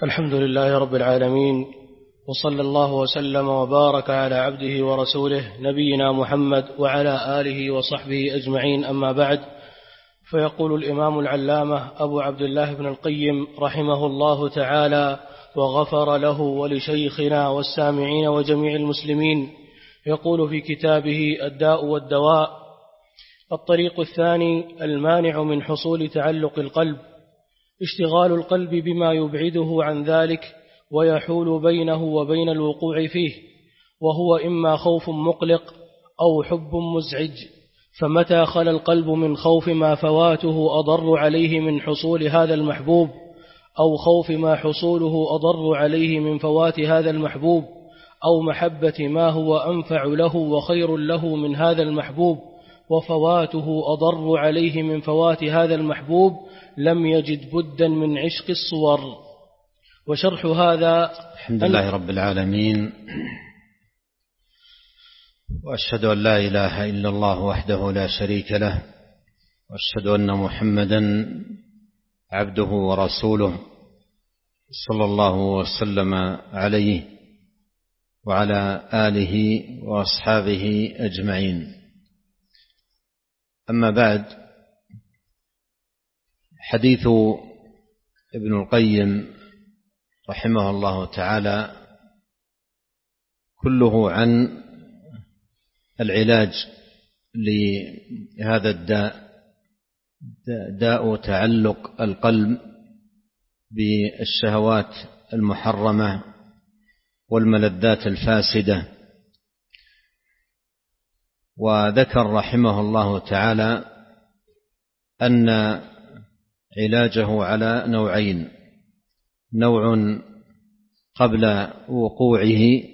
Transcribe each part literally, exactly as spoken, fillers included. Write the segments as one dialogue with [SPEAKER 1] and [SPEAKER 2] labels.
[SPEAKER 1] الحمد لله رب العالمين، وصلى الله وسلم وبارك على عبده ورسوله نبينا محمد وعلى آله وصحبه أجمعين، أما بعد. فيقول الإمام العلامة أبو عبد الله بن القيم رحمه الله تعالى وغفر له ولشيخنا والسامعين وجميع المسلمين، يقول في كتابه الداء والدواء: الطريق الثاني المانع من حصول تعلق القلب، اشتغال القلب بما يبعده عن ذلك ويحول بينه وبين الوقوع فيه، وهو إما خوف مقلق أو حب مزعج، فمتى خلا القلب من خوف ما فواته أضر عليه من حصول هذا المحبوب، أو خوف ما حصوله أضر عليه من فوات هذا المحبوب، أو محبة ما هو أنفع له وخير له من هذا المحبوب وفواته أضر عليه من فوات هذا المحبوب، لم يجد بدا من عشق الصور. وشرح هذا:
[SPEAKER 2] الحمد لله رب العالمين، وأشهد أن لا إله إلا الله وحده لا شريك له، وأشهد أن محمدا عبده ورسوله صلى الله وسلم عليه وعلى آله وأصحابه أجمعين. أما بعد، حديث ابن القيم رحمه الله تعالى كله عن العلاج لهذا الداء، داء تعلق القلب بالشهوات المحرمة والملذات الفاسدة. وذكر رحمه الله تعالى أن علاجه على نوعين: نوع قبل وقوعه،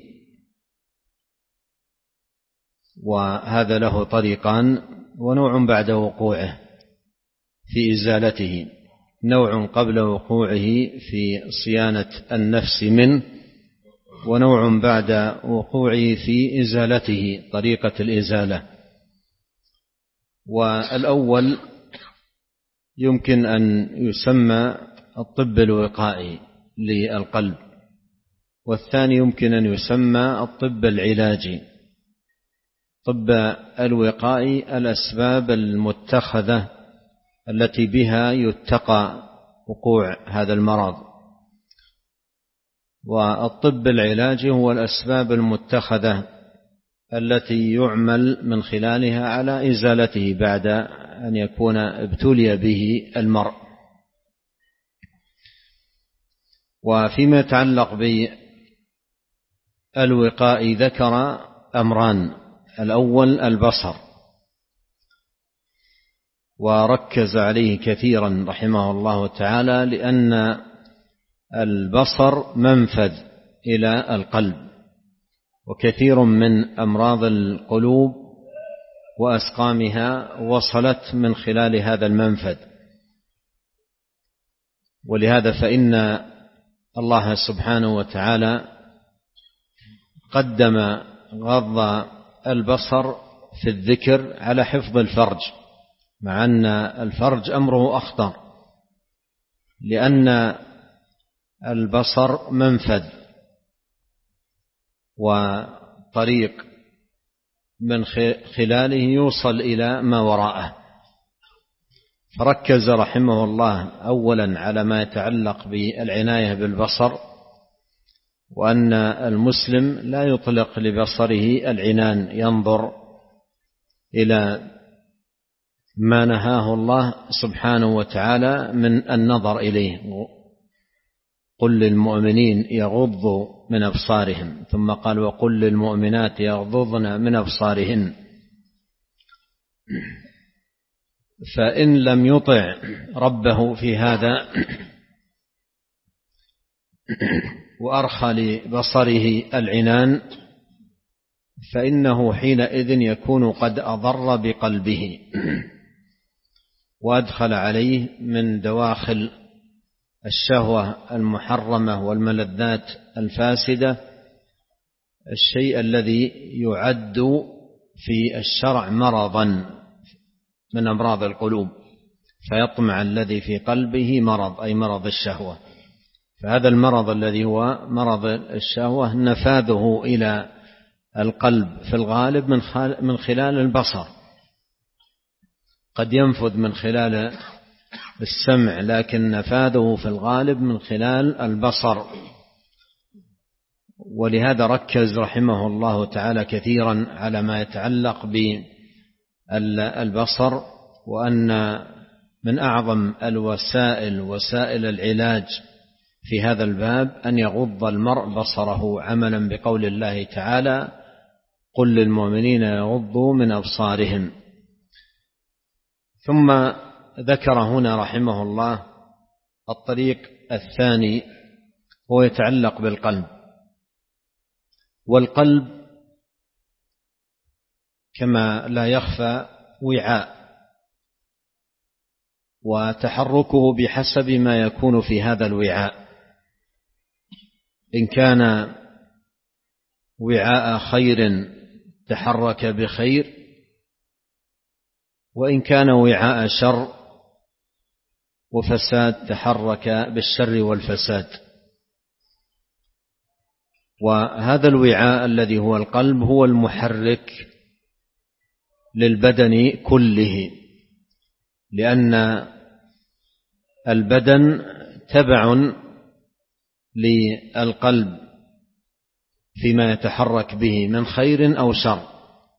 [SPEAKER 2] وهذا له طريقان، ونوع بعد وقوعه في إزالته. نوع قبل وقوعه في صيانة النفس منه، ونوع بعد وقوعه في إزالته، طريقة الإزالة. والأول يمكن أن يسمى الطب الوقائي للقلب، والثاني يمكن أن يسمى الطب العلاجي. طب الوقائي الأسباب المتخذة التي بها يتقى وقوع هذا المرض، والطب العلاجي هو الأسباب المتخذة التي يعمل من خلالها على إزالته بعد أن يكون ابتلي به المرء. وفيما يتعلق بالوقاء ذكر أمران: الأول البصر، وركز عليه كثيرا رحمه الله تعالى، لأن البصر منفذ إلى القلب، وكثير من أمراض القلوب وأسقامها وصلت من خلال هذا المنفذ. ولهذا فإن الله سبحانه وتعالى قدم غض البصر في الذكر على حفظ الفرج، مع أن الفرج أمره أخطر، لأن البصر منفذ وطريق من خلاله يوصل إلى ما وراءه. فركز رحمه الله أولا على ما يتعلق بالعناية بالبصر، وأن المسلم لا يطلق لبصره العنان، ينظر إلى ما نهاه الله سبحانه وتعالى من النظر إليه. قل للمؤمنين يغضوا من أبصارهم، ثم قال: وقل للمؤمنات يغضضن من أبصارهن. فإن لم يطع ربه في هذا وأرخى لبصره العنان، فإنه حينئذ يكون قد أضر بقلبه، وأدخل عليه من دواخل الشهوة المحرمة والملذات الفاسدة الشيء الذي يعد في الشرع مرضا من أمراض القلوب، فيطمع الذي في قلبه مرض، أي مرض الشهوة. فهذا المرض الذي هو مرض الشهوة نفاذه إلى القلب في الغالب من خلال البصر، قد ينفذ من خلال السمع، لكن نفاذه في الغالب من خلال البصر. ولهذا ركز رحمه الله تعالى كثيرا على ما يتعلق بالبصر، وأن من أعظم الوسائل وسائل العلاج في هذا الباب أن يغض المرء بصره، عملا بقول الله تعالى: قل للمؤمنين يغضوا من أبصارهم. ثم ذكر هنا رحمه الله الطريق الثاني، هو يتعلق بالقلب. والقلب كما لا يخفى وعاء، وتحركه بحسب ما يكون في هذا الوعاء، إن كان وعاء خير تحرك بخير، وإن كان وعاء شر وفساد تحرك بالشر والفساد. وهذا الوعاء الذي هو القلب هو المحرك للبدن كله، لأن البدن تبع للقلب فيما يتحرك به من خير أو شر،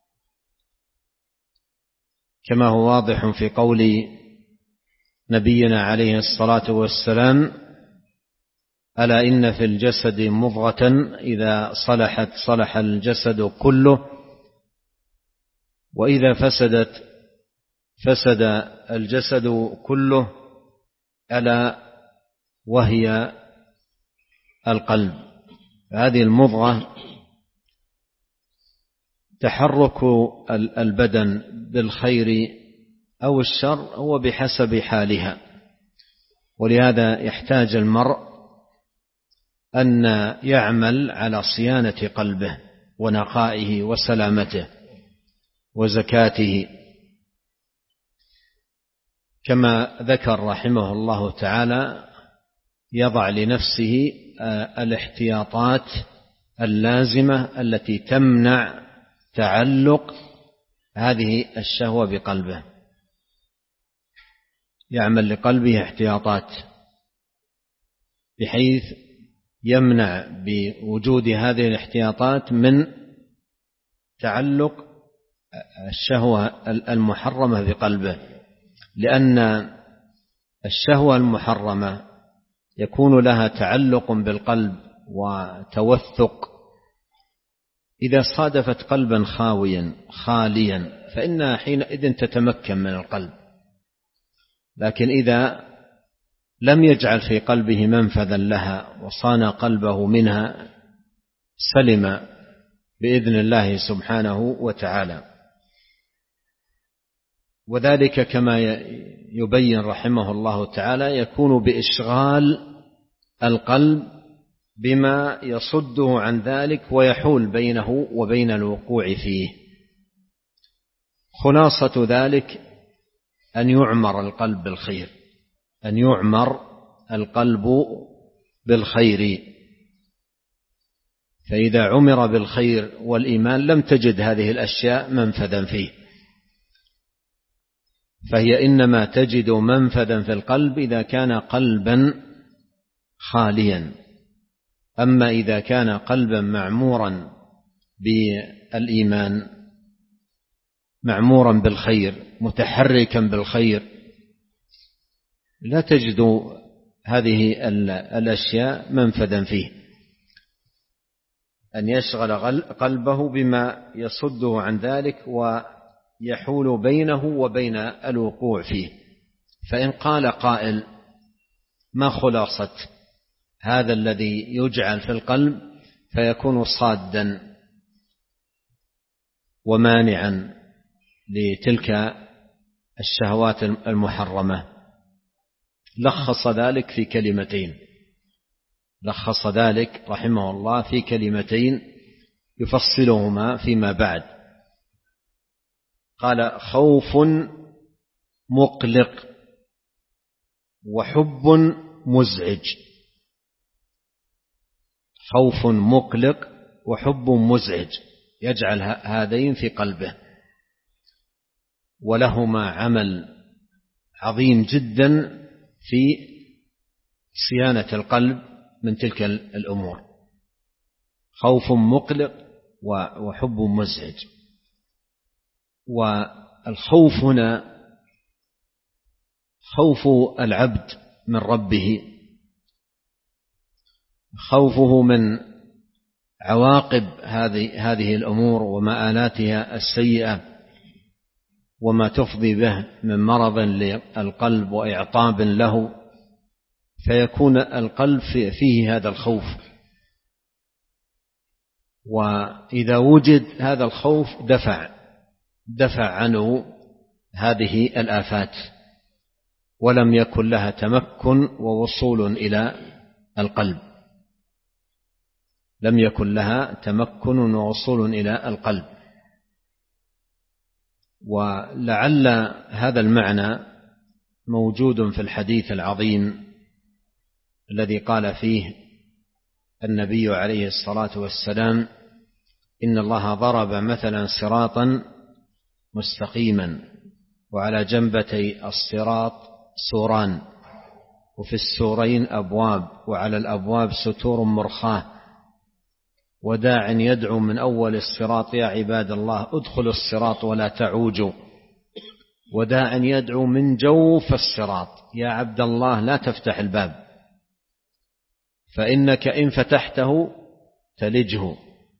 [SPEAKER 2] كما هو واضح في قول نبينا عليه الصلاة والسلام: ألا إن في الجسد مضغة إذا صلحت صلح الجسد كله، وإذا فسدت فسد الجسد كله، ألا وهي القلب. هذه المضغة تحرك البدن بالخير أو الشر هو بحسب حالها، ولهذا يحتاج المرء أن يعمل على صيانة قلبه ونقائه وسلامته وزكاته، كما ذكر رحمه الله تعالى: يضع لنفسه الاحتياطات اللازمة التي تمنع تعلق هذه الشهوة بقلبه، يعمل لقلبه احتياطات بحيث يمنع بوجود هذه الاحتياطات من تعلق الشهوة المحرمة بقلبه، لأن الشهوة المحرمة يكون لها تعلق بالقلب وتوثق. إذا صادفت قلبا خاويا خاليا فإنها حينئذ تتمكن من القلب، لكن إذا لم يجعل في قلبه منفذا لها وصان قلبه منها سلم بإذن الله سبحانه وتعالى. وذلك كما يبين رحمه الله تعالى يكون بإشغال القلب بما يصده عن ذلك ويحول بينه وبين الوقوع فيه. خلاصة ذلك أن يعمر القلب بالخير، أن يعمر القلب بالخير، فإذا عمر بالخير والإيمان لم تجد هذه الأشياء منفذا فيه، فهي إنما تجد منفذا في القلب إذا كان قلبا خاليا. أما إذا كان قلبا معمورا بالإيمان، معمورا بالخير، متحركا بالخير، لا تجد هذه الأشياء منفذا فيه. أن يشغل قلبه بما يصده عن ذلك ويحول بينه وبين الوقوع فيه. فإن قال قائل: ما خلاصة هذا الذي يجعل في القلب فيكون صادا ومانعا لتلك الشهوات المحرمة؟ لخص ذلك في كلمتين، لخص ذلك رحمه الله في كلمتين يفصلهما فيما بعد. قال: خوف مقلق وحب مزعج. خوف مقلق وحب مزعج، يجعل هذين في قلبه، ولهما عمل عظيم جدا في صيانة القلب من تلك الأمور. خوف مقلق وحب مزعج. والخوف هنا خوف العبد من ربه، خوفه من عواقب هذه هذه الأمور ومآلاتها السيئة وما تفضي به من مرض للقلب وإعطاب له، فيكون القلب فيه هذا الخوف. وإذا وجد هذا الخوف دفع دفع عنه هذه الآفات، ولم يكن لها تمكن ووصول إلى القلب، لم يكن لها تمكن ووصول إلى القلب. ولعل هذا المعنى موجود في الحديث العظيم الذي قال فيه النبي عليه الصلاة والسلام: إن الله ضرب مثلا صراطا مستقيما وعلى جنبتي الصراط سوران وفي السورين أبواب وعلى الأبواب ستور مرخاة وداع يدعو من أول الصراط يا عباد الله ادخلوا الصراط ولا تعوجوا، وداع يدعو من جوف الصراط يا عبد الله لا تفتح الباب فإنك إن فتحته تلجه.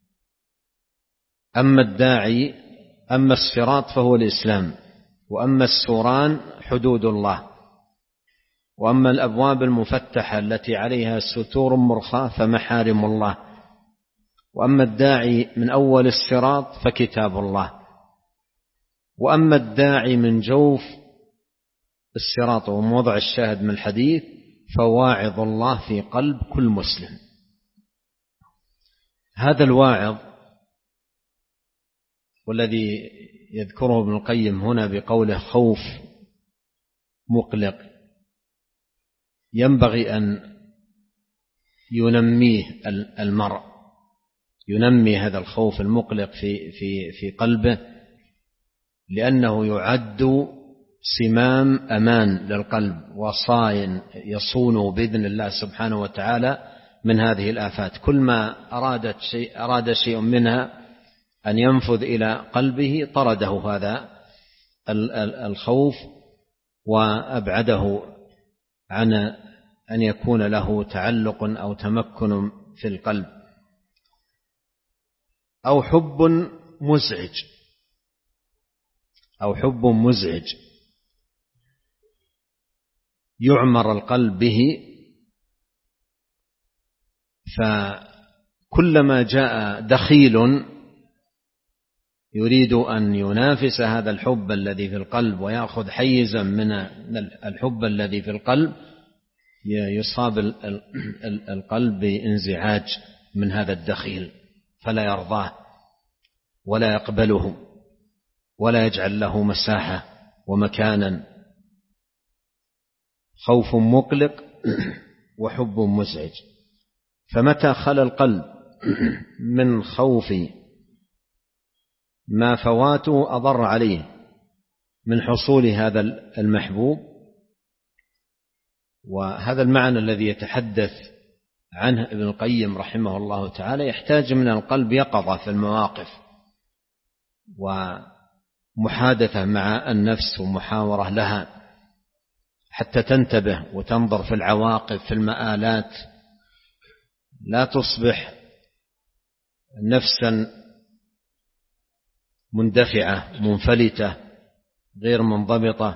[SPEAKER 2] أما الداعي أما الصراط فهو الإسلام، وأما السوران حدود الله، وأما الأبواب المفتحة التي عليها ستور مرخاة فمحارم الله، وأما الداعي من أول الصراط فكتاب الله، وأما الداعي من جوف الصراط وموضع الشاهد من الحديث فواعظ الله في قلب كل مسلم. هذا الواعظ والذي يذكره ابن القيم هنا بقوله خوف مقلق ينبغي أن ينميه المرء، ينمي هذا الخوف المقلق في في في قلبه، لأنه يعد سمام أمان للقلب وصاين يصونه بإذن الله سبحانه وتعالى من هذه الآفات. كل ما أرادت شيء أراد شيء منها أن ينفذ إلى قلبه طرده هذا الخوف وأبعده عن أن يكون له تعلق أو تمكن في القلب. أو حب مزعج أو حب مزعج يعمر القلب به، فكلما جاء دخيل يريد أن ينافس هذا الحب الذي في القلب ويأخذ حيزا من الحب الذي في القلب يصاب القلب بانزعاج من هذا الدخيل، فلا يرضاه ولا يقبله ولا يجعل له مساحة ومكانا. خوف مقلق وحب مزعج. فمتى خلا القلب من خوف ما فواته أضر عليه من حصول هذا المحبوب، وهذا المعنى الذي يتحدث عنه ابن القيم رحمه الله تعالى يحتاج من القلب يقظة في المواقف ومحادثة مع النفس ومحاورة لها حتى تنتبه وتنظر في العواقب في المآلات، لا تصبح نفسا مندفعة منفلتة غير منضبطة.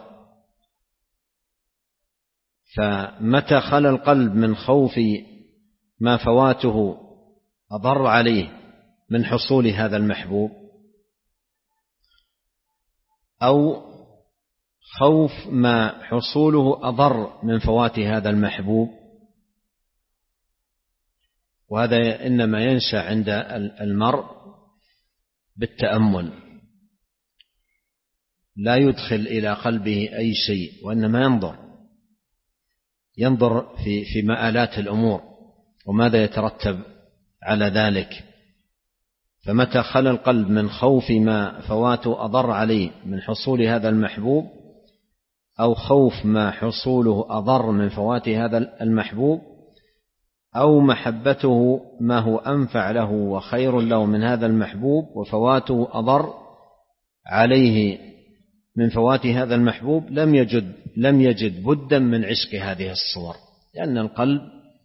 [SPEAKER 2] فمتى خلا القلب من خوف ما فواته أضر عليه من حصول هذا المحبوب، أو خوف ما حصوله أضر من فوات هذا المحبوب، وهذا إنما ينشأ عند المرء بالتأمل، لا يدخل إلى قلبه أي شيء وإنما ينظر ينظر في في مآلات الأمور وماذا يترتب على ذلك. فمتى خلا القلب من خوف ما فواته أضر عليه من حصول هذا المحبوب، أو خوف ما حصوله أضر من فوات هذا المحبوب، أو محبته ما هو أنفع له وخير له من هذا المحبوب وفواته أضر عليه من فوات هذا المحبوب، لم يجد لم يجد بدا من عشق هذه الصور، لأن القلب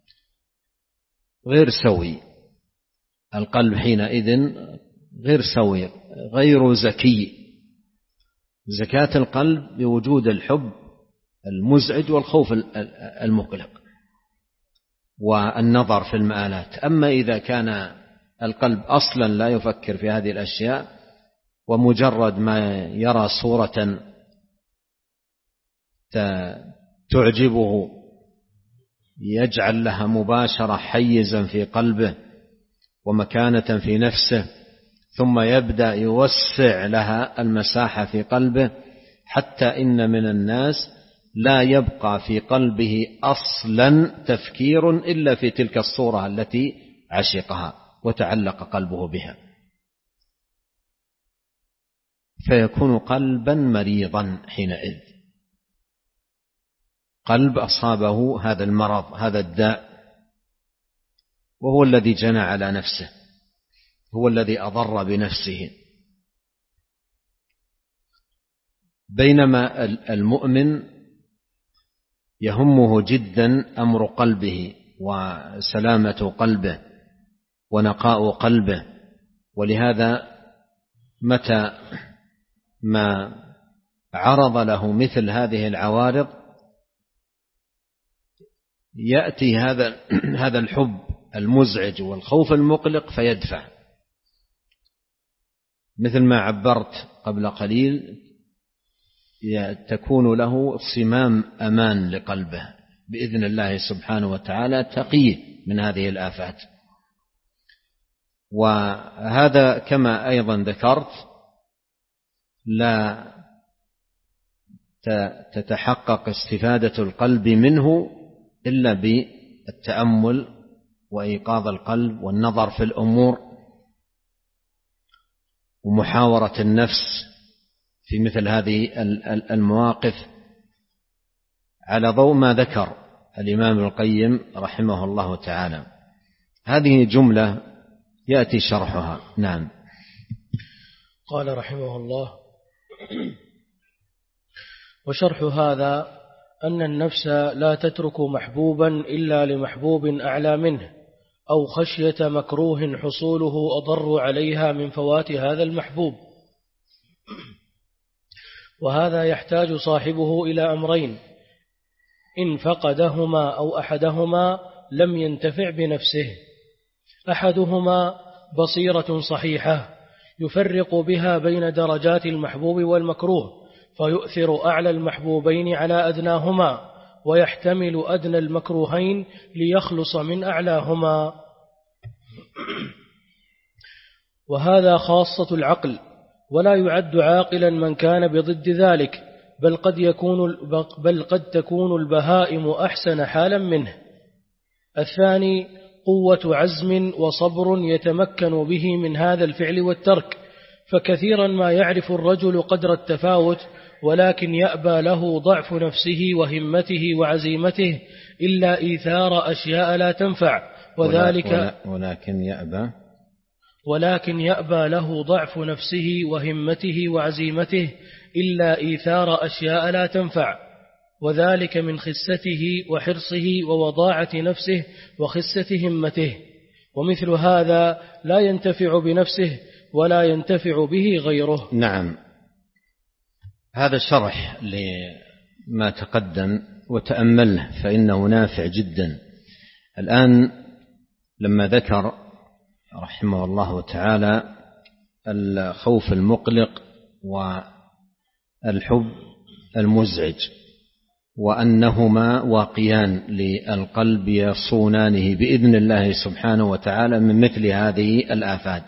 [SPEAKER 2] غير سوي. القلب حينئذ غير سوي، غير زكي. زكاة القلب بوجود الحب المزعج والخوف المقلق والنظر في المآلات. أما إذا كان القلب أصلا لا يفكر في هذه الأشياء، ومجرد ما يرى صورة تعجبه يجعل لها مباشرة حيزا في قلبه ومكانة في نفسه، ثم يبدأ يوسع لها المساحة في قلبه، حتى إن من الناس لا يبقى في قلبه أصلا تفكير إلا في تلك الصورة التي عشقها وتعلق قلبه بها، فيكون قلبا مريضا حينئذ، قلب أصابه هذا المرض، هذا الداء، وهو الذي جنى على نفسه، هو الذي أضر بنفسه. بينما المؤمن يهمه جدا أمر قلبه وسلامة قلبه ونقاء قلبه، ولهذا متى ما عرض له مثل هذه العوارض يأتي هذا هذا الحب المزعج والخوف المقلق فيدفع، مثل ما عبرت قبل قليل، تكون له صمام أمان لقلبه بإذن الله سبحانه وتعالى، تقيه من هذه الآفات. وهذا كما أيضا ذكرت لا تتحقق استفادة القلب منه إلا بالتأمل وإيقاظ القلب والنظر في الأمور ومحاورة النفس في مثل هذه المواقف، على ضوء ما ذكر الإمام ابن القيم رحمه الله تعالى. هذه جملة يأتي شرحها. نعم.
[SPEAKER 1] قال رحمه الله: وشرح هذا أن النفس لا تترك محبوبا إلا لمحبوب أعلى منه، أو خشية مكروه حصوله أضر عليها من فوات هذا المحبوب. وهذا يحتاج صاحبه إلى أمرين: إن فقدهما أو أحدهما لم ينتفع بنفسه. أحدهما بصيرة صحيحة يفرق بها بين درجات المحبوب والمكروه، فيؤثر أعلى المحبوبين على أدناهما، ويحتمل أدنى المكروهين ليخلص من أعلاهما. وهذا خاصة العقل، ولا يعد عاقلا من كان بضد ذلك، بل قد يكون بل قد تكون البهائم أحسن حالا منه. الثاني قوة عزم وصبر يتمكن به من هذا الفعل والترك، فكثيرا ما يعرف الرجل قدر التفاوت، ولكن يأبى له ضعف نفسه وهمته وعزيمته إلا إيثار أشياء لا تنفع، وذلك
[SPEAKER 2] ولكن يأبى
[SPEAKER 1] ولكن يأبى له ضعف نفسه وهمته وعزيمته إلا إيثار أشياء لا تنفع، وذلك من خسته وحرصه ووضاعة نفسه وخسة همته. ومثل هذا لا ينتفع بنفسه ولا ينتفع به غيره.
[SPEAKER 2] نعم. هذا شرح لما تقدم وتأمله فإنه نافع جدا. الآن لما ذكر رحمه الله تعالى الخوف المقلق والحب المزعج، وأنهما واقيان للقلب يصونانه بإذن الله سبحانه وتعالى من مثل هذه الآفات،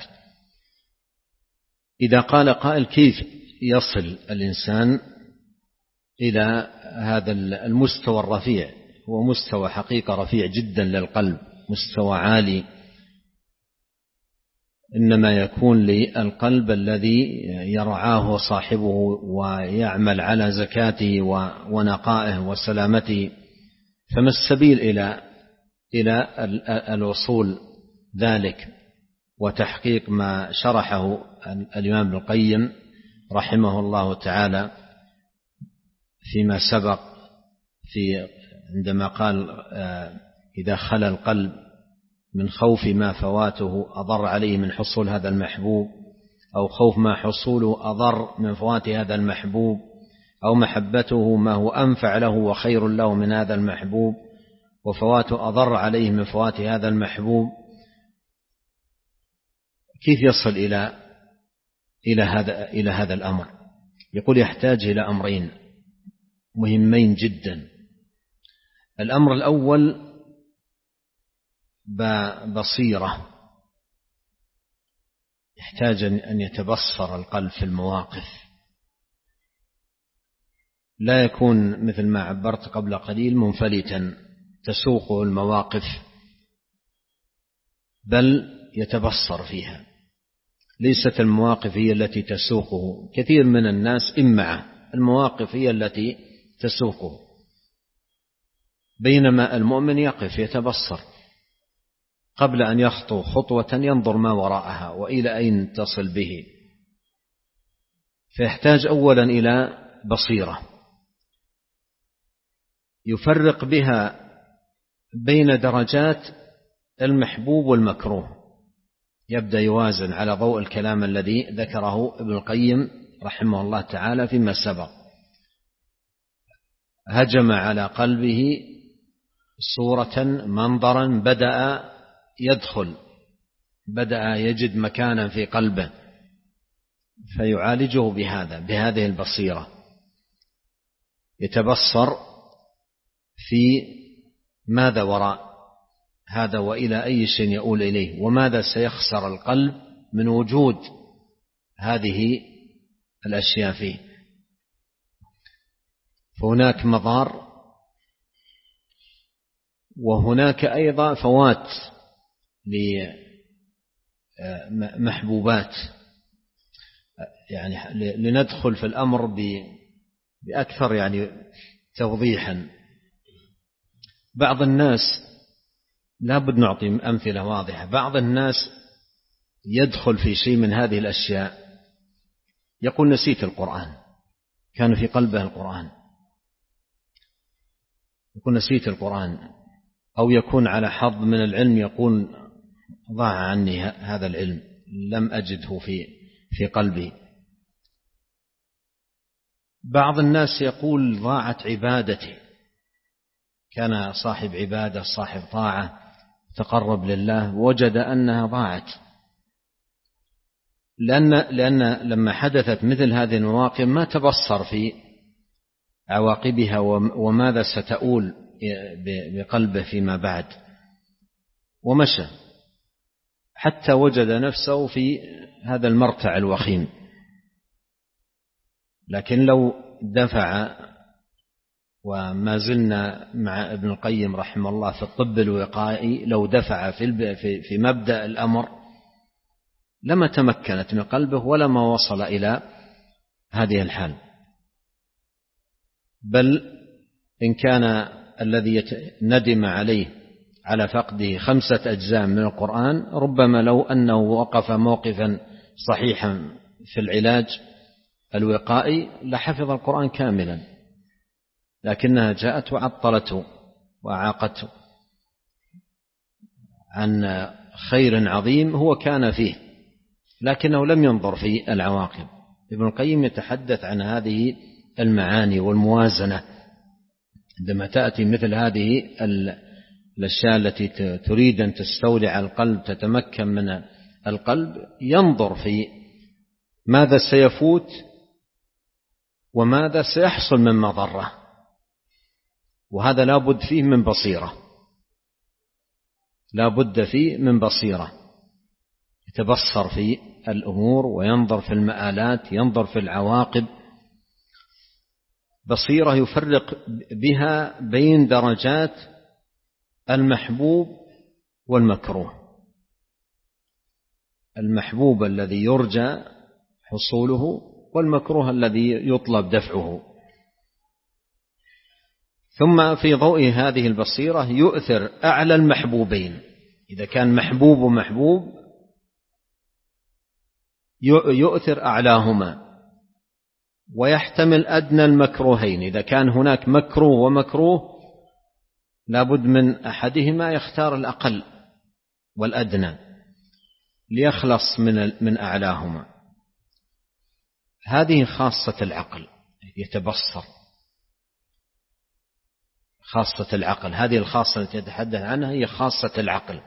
[SPEAKER 2] إذا قال قائل: كيف يصل الإنسان إلى هذا المستوى الرفيع؟ هو مستوى حقيقة رفيع جدا للقلب، مستوى عالي إنما يكون للقلب الذي يرعاه صاحبه ويعمل على زكاته ونقائه وسلامته. فما السبيل إلى إلى الوصول ذلك وتحقيق ما شرحه الإمام ابن القيم رحمه الله تعالى فيما سبق في عندما قال إذا خلا القلب من خوف ما فواته أضر عليه من حصول هذا المحبوب، أو خوف ما حصوله أضر من فوات هذا المحبوب، أو محبته ما هو أنفع له وخير له من هذا المحبوب وفواته أضر عليه من فوات هذا المحبوب، كيف يصل إلى إلى هذا إلى هذا الأمر؟ يقول يحتاج إلى أمرين مهمين جدا. الأمر الأول بصيرة، يحتاج أن يتبصر القلب في المواقف، لا يكون مثل ما عبرت قبل قليل منفلتا تسوقه المواقف، بل يتبصر فيها. ليست المواقف هي التي تسوقه، كثير من الناس إمعة، المواقف هي التي تسوقه، بينما المؤمن يقف يتبصر قبل أن يخطو خطوة ينظر ما وراءها وإلى أين تصل به. فيحتاج أولا إلى بصيرة يفرق بها بين درجات المحبوب والمكروه، يبدأ يوازن على ضوء الكلام الذي ذكره ابن القيم رحمه الله تعالى فيما سبق. هجم على قلبه صورة منظرا بدأ يدخل، بدأ يجد مكانا في قلبه، فيعالجه بهذا بهذه البصيرة، يتبصر في ماذا وراء هذا وإلى أي شيء يؤول إليه، وماذا سيخسر القلب من وجود هذه الأشياء فيه. فهناك مضار وهناك أيضا فوات لمحبوبات. يعني لندخل في الأمر بأكثر يعني توضيحا. بعض الناس لا بد نعطي أمثلة واضحة. بعض الناس يدخل في شيء من هذه الأشياء يقول نسيت القرآن، كان في قلبه القرآن، يقول نسيت القرآن، أو يكون على حظ من العلم يقول ضاع عني هذا العلم، لم أجده في في قلبي. بعض الناس يقول ضاعت عبادتي، كان صاحب عبادة صاحب طاعة تقرب لله وجد أنها ضاعت، لأن, لأن لما حدثت مثل هذه المواقف ما تبصر في عواقبها وماذا ستؤول بقلبه فيما بعد، ومشى حتى وجد نفسه في هذا المرتع الوخيم. لكن لو دفع، وما زلنا مع ابن القيم رحمه الله في الطب الوقائي، لو دفع في في مبدأ الأمر لما تمكنت من قلبه ولما وصل إلى هذه الحال. بل إن كان الذي ندم عليه على فقده خمسة أجزاء من القرآن، ربما لو أنه وقف موقفا صحيحا في العلاج الوقائي لحفظ القرآن كاملا، لكنها جاءت وعطلته وعاقته عن خير عظيم هو كان فيه، لكنه لم ينظر في العواقب. ابن القيم يتحدث عن هذه المعاني والموازنة عندما تأتي مثل هذه الأشياء التي تريد أن تستولي على القلب، تتمكن من القلب، ينظر في ماذا سيفوت وماذا سيحصل من مضرة، وهذا لا بد فيه من بصيرة، لا بد فيه من بصيرة، يتبصر في الأمور وينظر في المآلات، ينظر في العواقب، بصيرة يفرق بها بين درجات المحبوب والمكروه. المحبوب الذي يرجى حصوله والمكروه الذي يطلب دفعه. ثم في ضوء هذه البصيرة يؤثر أعلى المحبوبين، إذا كان محبوب ومحبوب يؤثر أعلاهما، ويحتمل أدنى المكروهين، إذا كان هناك مكروه ومكروه لابد من أحدهما يختار الأقل والأدنى ليخلص من من أعلاهما. هذه خاصة العقل، يتبصر خاصة العقل، هذه الخاصة التي يتحدث عنها هي خاصة العقل.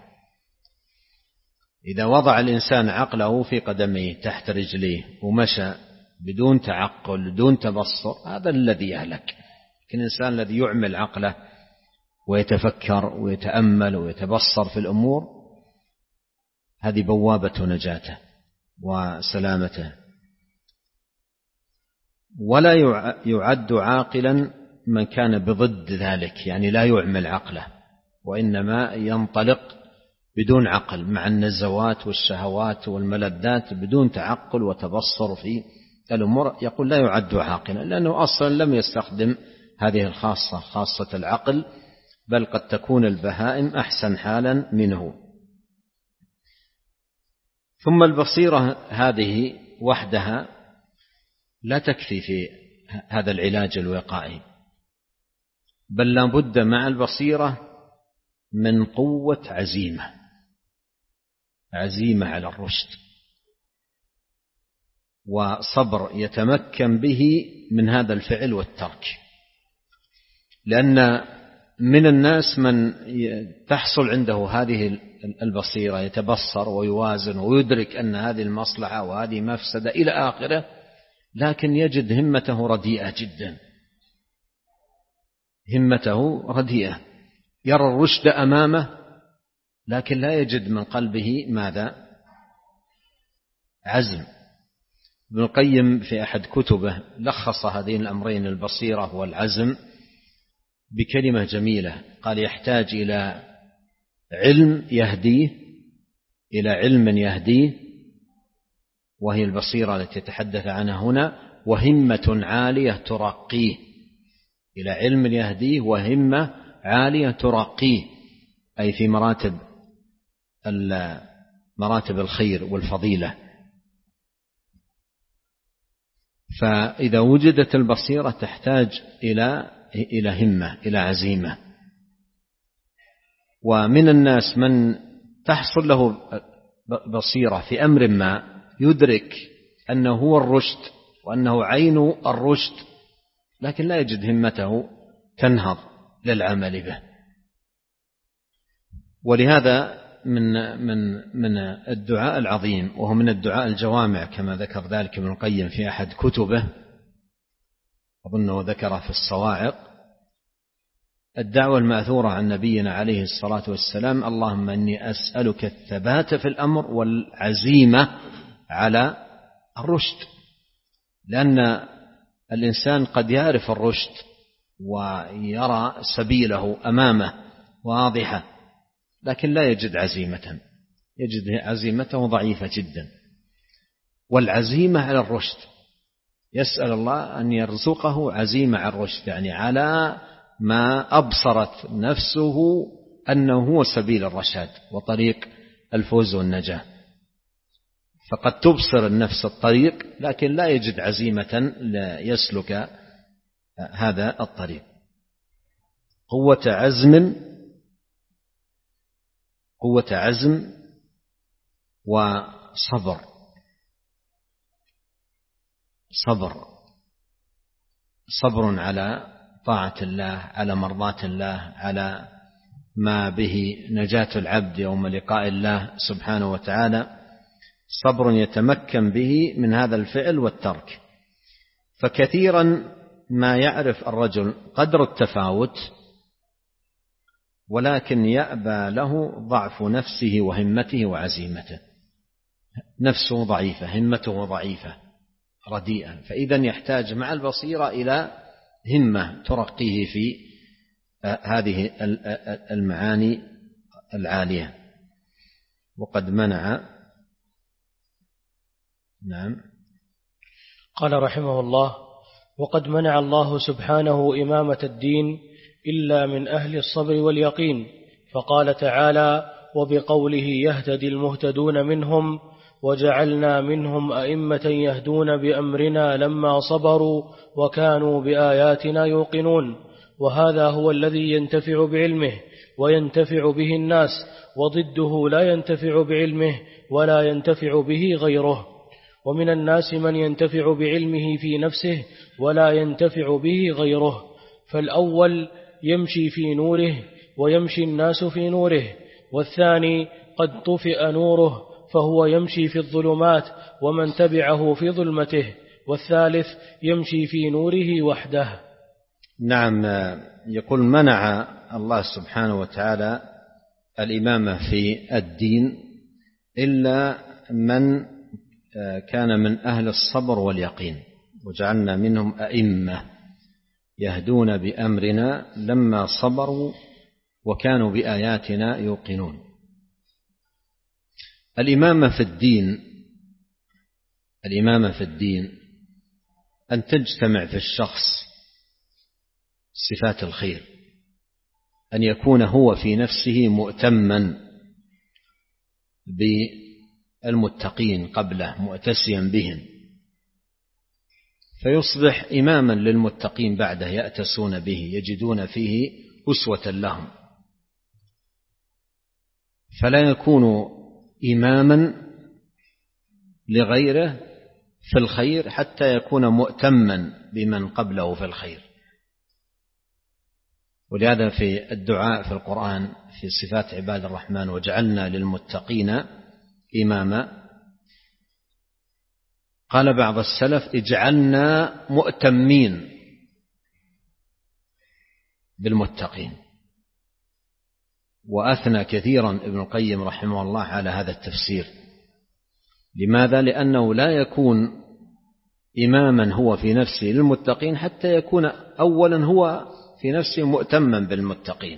[SPEAKER 2] إذا وضع الإنسان عقله في قدميه تحت رجليه ومشى بدون تعقل بدون تبصر، هذا الذي يهلك. لكن الإنسان الذي يعمل عقله ويتفكر ويتأمل ويتبصر في الأمور، هذه بوابة نجاته وسلامته. ولا يعد عاقلا من كان بضد ذلك، يعني لا يعمل عقله وإنما ينطلق بدون عقل مع النزوات والشهوات والملذات بدون تعقل وتبصر في الأمور، يقول لا يعد عاقلا، لأنه أصلا لم يستخدم هذه الخاصة خاصة العقل، بل قد تكون البهائم أحسن حالا منه. ثم البصيرة هذه وحدها لا تكفي في هذا العلاج الوقائي، بل لا بد مع البصيرة من قوة عزيمة عزيمة على الرشد، وصبر يتمكن به من هذا الفعل والترك. لأن من الناس من تحصل عنده هذه البصيرة، يتبصر ويوازن ويدرك أن هذه المصلحة وهذه مفسدة إلى آخره، لكن يجد همته رديئة جدا، همته رديئة، يرى الرشد أمامه لكن لا يجد من قلبه ماذا؟ عزم. ابن القيم في أحد كتبه لخص هذين الأمرين البصيرة والعزم بكلمة جميلة، قال يحتاج إلى علم يهديه، إلى علم يهديه وهي البصيرة التي يتحدث عنها هنا، وهمة عالية ترقيه، إلى علم يهديه وهمة عالية ترقيه، أي في مراتب مراتب الخير والفضيلة. فإذا وجدت البصيرة تحتاج إلى إلى همة، إلى عزيمة. ومن الناس من تحصل له بصيرة في أمر ما، يدرك أنه هو الرشد وأنه عين الرشد، لكن لا يجد همته تنهض للعمل به. ولهذا من من من الدعاء العظيم، وهو من الدعاء الجوامع كما ذكر ذلك ابن القيم في أحد كتبه، أظنه ذكر في الصواعق، الدعوة المأثورة عن نبينا عليه الصلاة والسلام: اللهم إني أسألك الثبات في الأمر والعزيمة على الرشد. لأن الإنسان قد يعرف الرشد ويرى سبيله أمامه واضحة، لكن لا يجد عزيمة، يجد عزيمته ضعيفة جدا. والعزيمة على الرشد، يسأل الله أن يرزقه عزيمة على الرشد، يعني على ما أبصرت نفسه أنه هو سبيل الرشاد وطريق الفوز والنجاة. فقد تبصر النفس الطريق لكن لا يجد عزيمة ليسلك هذا الطريق. قوة عزم قوة عزم وصبر، صبر صبر على طاعة الله، على مرضاة الله، على ما به نجاة العبد يوم لقاء الله سبحانه وتعالى، صبر يتمكن به من هذا الفعل والترك. فكثيرا ما يعرف الرجل قدر التفاوت، ولكن يأبى له ضعف نفسه وهمته وعزيمته، نفسه ضعيفة، همته ضعيفة رديئة، فإذا يحتاج مع البصيرة إلى همة ترقيه في هذه المعاني العالية. وقد منع نعم.
[SPEAKER 1] قال رحمه الله: وقد منع الله سبحانه إمامة الدين إلا من أهل الصبر واليقين، فقال تعالى: وبقوله يهتدي المهتدون منهم وجعلنا منهم أئمة يهدون بأمرنا لما صبروا وكانوا بآياتنا يوقنون. وهذا هو الذي ينتفع بعلمه وينتفع به الناس، وضده لا ينتفع بعلمه ولا ينتفع به غيره. ومن الناس من ينتفع بعلمه في نفسه ولا ينتفع به غيره، فالأول يمشي في نوره ويمشي الناس في نوره، والثاني قد طفئ نوره فهو يمشي في الظلمات ومن تبعه في ظلمته، والثالث يمشي في نوره وحده.
[SPEAKER 2] نعم. يقول: منع الله سبحانه وتعالى الإمامة في الدين إلا من كان من أهل الصبر واليقين، وجعلنا منهم أئمة يهدون بأمرنا لما صبروا وكانوا بآياتنا يوقنون. الإمامة في الدين الإمامة في الدين أن تجتمع في الشخص صفات الخير، أن يكون هو في نفسه مؤتما بالمتقين قبله، مؤتسيا بهم، فيصبح إماما للمتقين بعده، يأتسون به، يجدون فيه أسوة لهم، فلا يكون إماما لغيره في الخير حتى يكون مؤتما بمن قبله في الخير. ولهذا في الدعاء في القرآن في صفات عباد الرحمن: وجعلنا للمتقين إماما، قال بعض السلف: اجعلنا مؤتمين بالمتقين. وأثنى كثيرا ابن القيم رحمه الله على هذا التفسير. لماذا؟ لأنه لا يكون إماما هو في نفسه للمتقين حتى يكون أولا هو في نفسه مؤتما بالمتقين،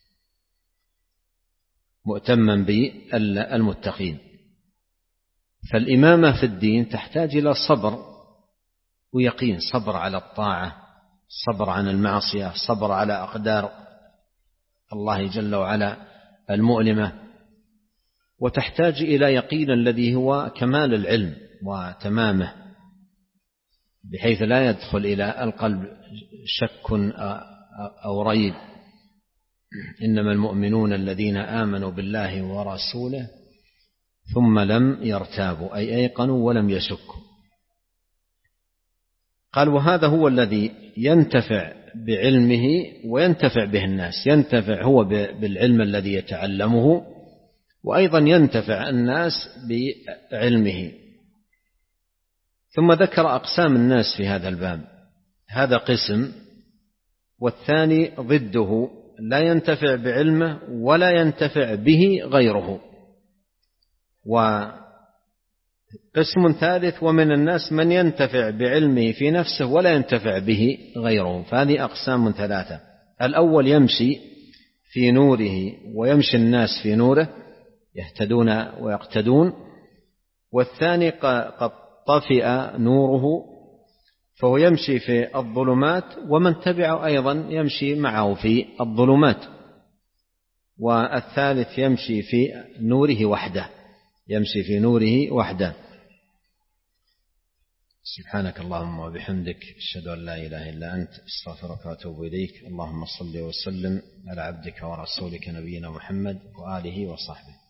[SPEAKER 2] مؤتما بالمتقين. فالإمامة في الدين تحتاج إلى صبر ويقين، صبر على الطاعة، صبر عن المعصية، صبر على أقدار الله جل وعلا المؤلمة، وتحتاج إلى يقين الذي هو كمال العلم وتمامه، بحيث لا يدخل إلى القلب شك أو ريب. إنما المؤمنون الذين آمنوا بالله ورسوله ثم لم يرتابوا، أي أيقنوا ولم يشكوا. قال: وهذا هو الذي ينتفع بعلمه وينتفع به الناس، ينتفع هو بالعلم الذي يتعلمه، وأيضا ينتفع الناس بعلمه. ثم ذكر أقسام الناس في هذا الباب، هذا قسم، والثاني ضده، لا ينتفع بعلمه ولا ينتفع به غيره. وقسم ثالث: ومن الناس من ينتفع بعلمه في نفسه ولا ينتفع به غيره. فهذه أقسام ثلاثة: الأول يمشي في نوره ويمشي الناس في نوره، يهتدون ويقتدون. والثاني قد طفئ نوره فهو يمشي في الظلمات، ومن تبعه أيضا يمشي معه في الظلمات. والثالث يمشي في نوره وحده، يمشي في نوره وحده. سبحانك اللهم وبحمدك، أشهد أن لا إله إلا أنت، أستغفرك وأتوب إليك. اللهم صل وسلم على عبدك ورسولك نبينا محمد وآله وصحبه.